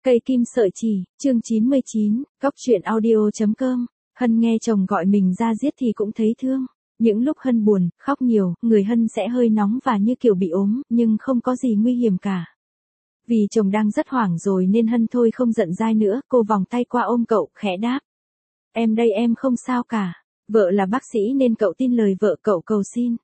Cây kim sợi chỉ, chương 99, Cóc truyện audio.com. Hân nghe chồng gọi mình ra giết thì cũng thấy thương. Những lúc Hân buồn, khóc nhiều, người Hân sẽ hơi nóng và như kiểu bị ốm, nhưng không có gì nguy hiểm cả. Vì chồng đang rất hoảng rồi nên Hân thôi không giận dai nữa, cô vòng tay qua ôm cậu, khẽ đáp. Em đây, em không sao cả. Vợ là bác sĩ nên cậu tin lời vợ, cậu cầu xin.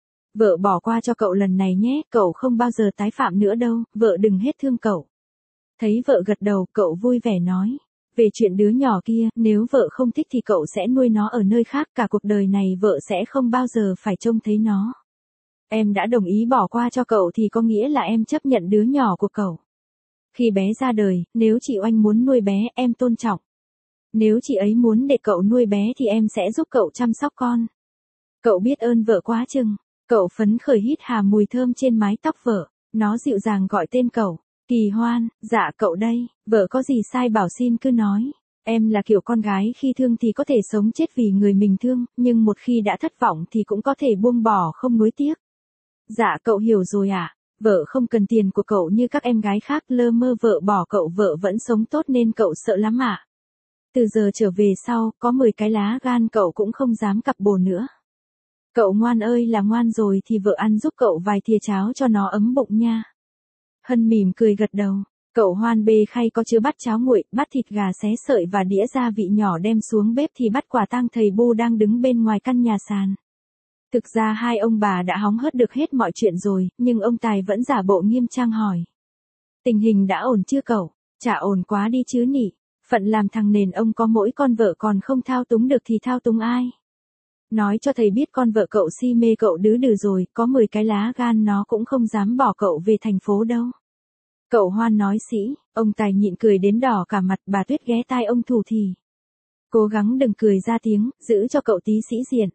Vợ bỏ qua cho cậu lần này nhé, cậu không bao giờ tái phạm nữa đâu, vợ đừng hết thương cậu. Thấy vợ gật đầu, cậu vui vẻ nói. Về chuyện đứa nhỏ kia, nếu vợ không thích thì cậu sẽ nuôi nó ở nơi khác, cả cuộc đời này vợ sẽ không bao giờ phải trông thấy nó. Em đã đồng ý bỏ qua cho cậu thì có nghĩa là em chấp nhận đứa nhỏ của cậu. Khi bé ra đời, nếu chị Oanh muốn nuôi bé, em tôn trọng. Nếu chị ấy muốn để cậu nuôi bé thì em sẽ giúp cậu chăm sóc con. Cậu biết ơn vợ quá chừng. Cậu phấn khởi hít hà mùi thơm trên mái tóc vợ. Nó dịu dàng gọi tên cậu. Kỳ Hoan, dạ cậu đây, vợ có gì sai bảo xin cứ nói. Em là kiểu con gái khi thương thì có thể sống chết vì người mình thương, nhưng một khi đã thất vọng thì cũng có thể buông bỏ không nuối tiếc. Dạ cậu hiểu rồi ạ. Vợ không cần tiền của cậu như các em gái khác, lơ mơ vợ bỏ cậu, vợ vẫn sống tốt nên cậu sợ lắm ạ. Từ giờ trở về sau, có 10 cái lá gan cậu cũng không dám cặp bồ nữa. Cậu ngoan ơi là ngoan rồi thì vợ ăn giúp cậu vài thìa cháo cho nó ấm bụng nha. Hân mỉm cười gật đầu. Cậu Hoan bê khay có chứa bát cháo nguội, bát thịt gà xé sợi và đĩa gia vị nhỏ đem xuống bếp thì bắt quả tang thầy Bu đang đứng bên ngoài căn nhà sàn. Thực ra hai ông bà đã hóng hớt được hết mọi chuyện rồi, nhưng ông Tài vẫn giả bộ nghiêm trang hỏi. Tình hình đã ổn chưa cậu? Chả ổn quá đi chứ nhỉ. Phận làm thằng nền ông có mỗi con vợ còn không thao túng được thì thao túng ai? Nói cho thầy biết con vợ cậu si mê cậu đứ đừ rồi, có 10 cái lá gan nó cũng không dám bỏ cậu về thành phố đâu. Cậu Hoan nói sĩ, ông Tài nhịn cười đến đỏ cả mặt, bà Tuyết ghé tai ông thủ thì. Cố gắng đừng cười ra tiếng, giữ cho cậu tí sĩ diện.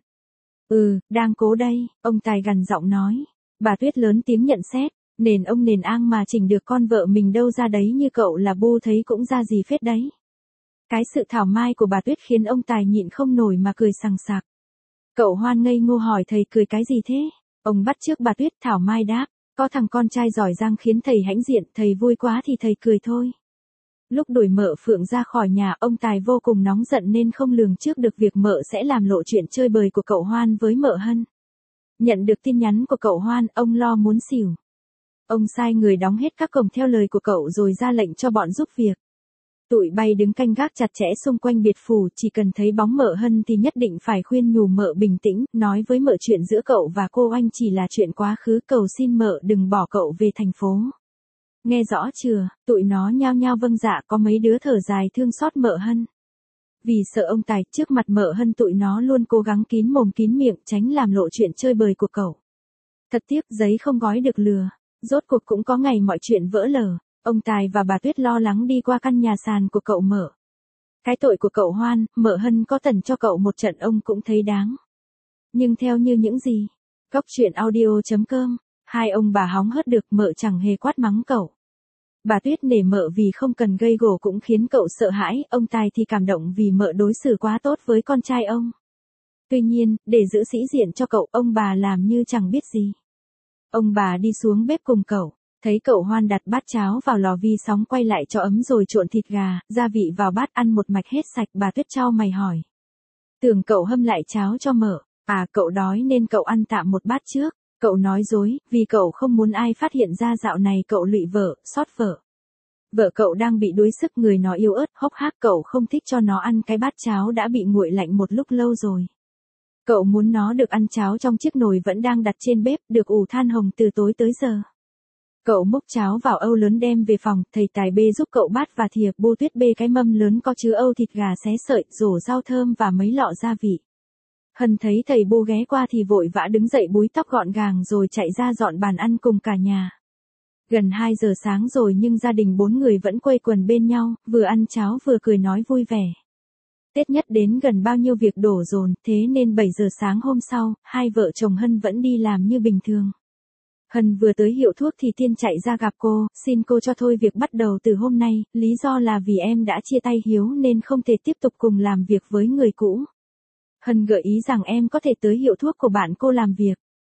Đang cố đây, ông Tài gằn giọng nói. Bà Tuyết lớn tiếng nhận xét, nền ông nền ang mà chỉnh được con vợ mình đâu ra đấy, như cậu là Bu thấy cũng ra gì phết đấy. Cái sự thảo mai của bà Tuyết khiến ông Tài nhịn không nổi mà cười sằng sặc. Cậu Hoan ngây ngô hỏi thầy cười cái gì thế? Ông bắt chước bà Tuyết, thảo mai đáp, có thằng con trai giỏi giang khiến thầy hãnh diện, thầy vui quá thì thầy cười thôi. Lúc đuổi mợ Phượng ra khỏi nhà, ông Tài vô cùng nóng giận nên không lường trước được việc mợ sẽ làm lộ chuyện chơi bời của cậu Hoan với mợ Hân. Nhận được tin nhắn của cậu Hoan, ông lo muốn xỉu. Ông sai người đóng hết các cổng theo lời của cậu rồi ra lệnh cho bọn giúp việc. Tụi bay đứng canh gác chặt chẽ xung quanh biệt phủ, chỉ cần thấy bóng mợ Hân thì nhất định phải khuyên nhủ mợ bình tĩnh, nói với mợ chuyện giữa cậu và cô Oanh chỉ là chuyện quá khứ, cầu xin mợ đừng bỏ cậu về thành phố. Nghe rõ chưa? Tụi nó nhao nhao vâng dạ, có mấy đứa thở dài thương xót mợ Hân. Vì sợ ông Tài, trước mặt mợ Hân tụi nó luôn cố gắng kín mồm kín miệng tránh làm lộ chuyện chơi bời của cậu. Thật tiếc, giấy không gói được lừa. Rốt cuộc cũng có ngày mọi chuyện vỡ lở. Ông Tài và bà Tuyết lo lắng đi qua căn nhà sàn của cậu mợ. Cái tội của cậu Hoan, mợ Hân có tẩn cho cậu một trận ông cũng thấy đáng. Nhưng theo như những gì? Cóc truyện audio.com. Hai ông bà hóng hớt được, mợ chẳng hề quát mắng cậu. Bà Tuyết nể mợ vì không cần gây gổ cũng khiến cậu sợ hãi, ông Tài thì cảm động vì mợ đối xử quá tốt với con trai ông. Tuy nhiên, để giữ sĩ diện cho cậu, ông bà làm như chẳng biết gì. Ông bà đi xuống bếp cùng cậu. Thấy cậu Hoan đặt bát cháo vào lò vi sóng quay lại cho ấm rồi trộn thịt gà, gia vị vào bát ăn một mạch hết sạch, bà Tuyết chau mày hỏi. Tưởng cậu hâm lại cháo cho mợ, cậu đói nên cậu ăn tạm một bát trước, cậu nói dối, vì cậu không muốn ai phát hiện ra dạo này cậu lụy vợ, xót vợ. Vợ cậu đang bị đuối sức, người nó yếu ớt, hốc hác, cậu không thích cho nó ăn cái bát cháo đã bị nguội lạnh một lúc lâu rồi. Cậu muốn nó được ăn cháo trong chiếc nồi vẫn đang đặt trên bếp, được ủ than hồng từ tối tới giờ. Cậu múc cháo vào âu lớn đem về phòng, thầy Tài bê giúp cậu bát và thìa, Bu Tuyết bê cái mâm lớn có chứa âu thịt gà xé sợi, rổ rau thơm và mấy lọ gia vị. Hân thấy thầy Bu ghé qua thì vội vã đứng dậy búi tóc gọn gàng rồi chạy ra dọn bàn ăn cùng cả nhà. Gần 2 giờ sáng rồi nhưng gia đình 4 người vẫn quây quần bên nhau, vừa ăn cháo vừa cười nói vui vẻ. Tết nhất đến gần bao nhiêu việc đổ dồn, thế nên 7 giờ sáng hôm sau, hai vợ chồng Hân vẫn đi làm như bình thường. Hân vừa tới hiệu thuốc thì Tiên chạy ra gặp cô, xin cô cho thôi việc bắt đầu từ hôm nay, lý do là vì em đã chia tay Hiếu nên không thể tiếp tục cùng làm việc với người cũ. Hân gợi ý rằng em có thể tới hiệu thuốc của bạn cô làm việc.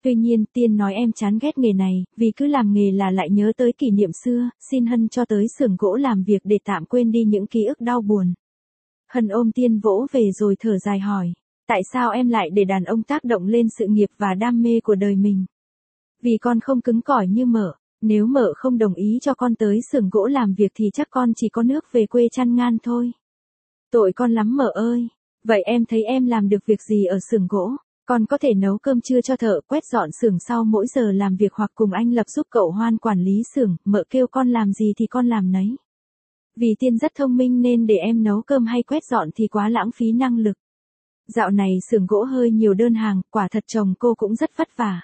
Tuy nhiên Tiên nói em chán ghét nghề này, vì cứ làm nghề là lại nhớ tới kỷ niệm xưa, xin Hân cho tới xưởng gỗ làm việc để tạm quên đi những ký ức đau buồn. Hân ôm Tiên vỗ về rồi thở dài hỏi, tại sao em lại để đàn ông tác động lên sự nghiệp và đam mê của đời mình? Vì con không cứng cỏi như mợ, nếu mợ không đồng ý cho con tới xưởng gỗ làm việc thì chắc con chỉ có nước về quê chăn ngan thôi. Tội con lắm mợ ơi. Vậy em thấy em làm được việc gì ở xưởng gỗ? Con có thể nấu cơm trưa cho thợ, quét dọn xưởng sau mỗi giờ làm việc hoặc cùng anh Lập giúp cậu Hoan quản lý xưởng, mợ kêu con làm gì thì con làm nấy. Vì Tiên rất thông minh nên để em nấu cơm hay quét dọn thì quá lãng phí năng lực. Dạo này xưởng gỗ hơi nhiều đơn hàng, quả thật chồng cô cũng rất vất vả.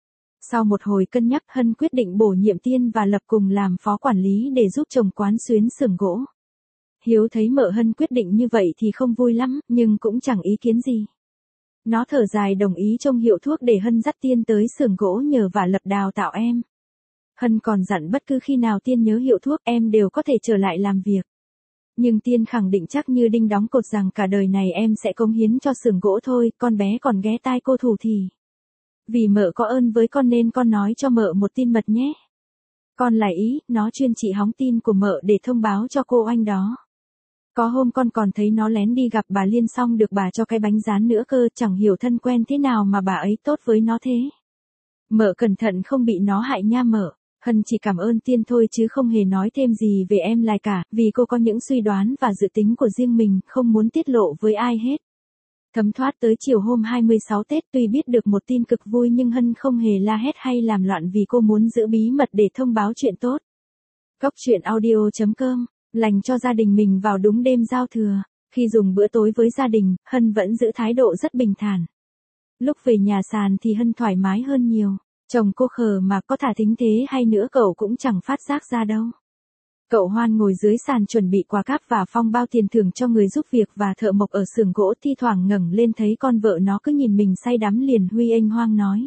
Sau một hồi cân nhắc Hân quyết định bổ nhiệm Tiên và Lập cùng làm phó quản lý để giúp chồng quán xuyến xưởng gỗ. Hiếu thấy mợ Hân quyết định như vậy thì không vui lắm, nhưng cũng chẳng ý kiến gì. Nó thở dài đồng ý trông hiệu thuốc để Hân dắt Tiên tới xưởng gỗ nhờ và Lập đào tạo em. Hân còn dặn bất cứ khi nào Tiên nhớ hiệu thuốc em đều có thể trở lại làm việc. Nhưng Tiên khẳng định chắc như đinh đóng cột rằng cả đời này em sẽ cống hiến cho xưởng gỗ thôi, con bé còn ghé tai cô thủ thì. Vì mợ có ơn với con nên con nói cho mợ một tin mật nhé. Con lại ý, nó chuyên chỉ hóng tin của mợ để thông báo cho cô anh đó. Có hôm con còn thấy nó lén đi gặp bà Liên xong được bà cho cái bánh rán nữa cơ, chẳng hiểu thân quen thế nào mà bà ấy tốt với nó thế. Mợ cẩn thận không bị nó hại nha mợ. Hân chỉ cảm ơn Tiên thôi chứ không hề nói thêm gì về em lại cả, vì cô có những suy đoán và dự tính của riêng mình, không muốn tiết lộ với ai hết. Thấm thoát tới chiều hôm 26 Tết tuy biết được một tin cực vui nhưng Hân không hề la hét hay làm loạn vì cô muốn giữ bí mật để thông báo chuyện tốt. Cóc truyện audio.com, lành cho gia đình mình vào đúng đêm giao thừa. Khi dùng bữa tối với gia đình, Hân vẫn giữ thái độ rất bình thản. Lúc về nhà sàn thì Hân thoải mái hơn nhiều. Chồng cô khờ mà có thả thính thế hay nữa cậu cũng chẳng phát giác ra đâu. Cậu Hoan ngồi dưới sàn chuẩn bị quà cáp và phong bao tiền thưởng cho người giúp việc và thợ mộc ở xưởng gỗ, thi thoảng ngẩng lên thấy con vợ nó cứ nhìn mình say đắm liền huy ênh hoang nói.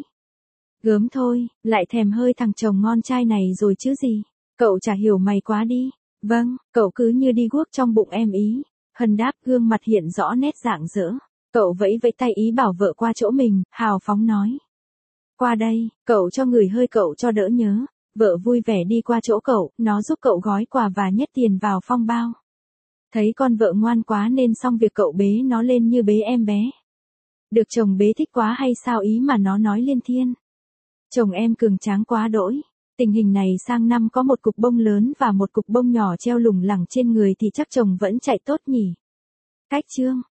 Gớm thôi, lại thèm hơi thằng chồng ngon trai này rồi chứ gì. Cậu chả hiểu mày quá đi. Vâng, cậu cứ như đi guốc trong bụng em ý. Hân đáp, gương mặt hiện rõ nét rạng rỡ. Cậu vẫy vẫy tay ý bảo vợ qua chỗ mình, hào phóng nói. Qua đây, cậu cho người hơi cậu cho đỡ nhớ. Vợ vui vẻ đi qua chỗ cậu, nó giúp cậu gói quà và nhét tiền vào phong bao. Thấy con vợ ngoan quá nên xong việc cậu bế nó lên như bế em bé. Được chồng bế thích quá hay sao ý mà nó nói liên thiên. Chồng em cường tráng quá đỗi. Tình hình này sang năm có một cục bông lớn và một cục bông nhỏ treo lủng lẳng trên người thì chắc chồng vẫn chạy tốt nhỉ. Cách chương.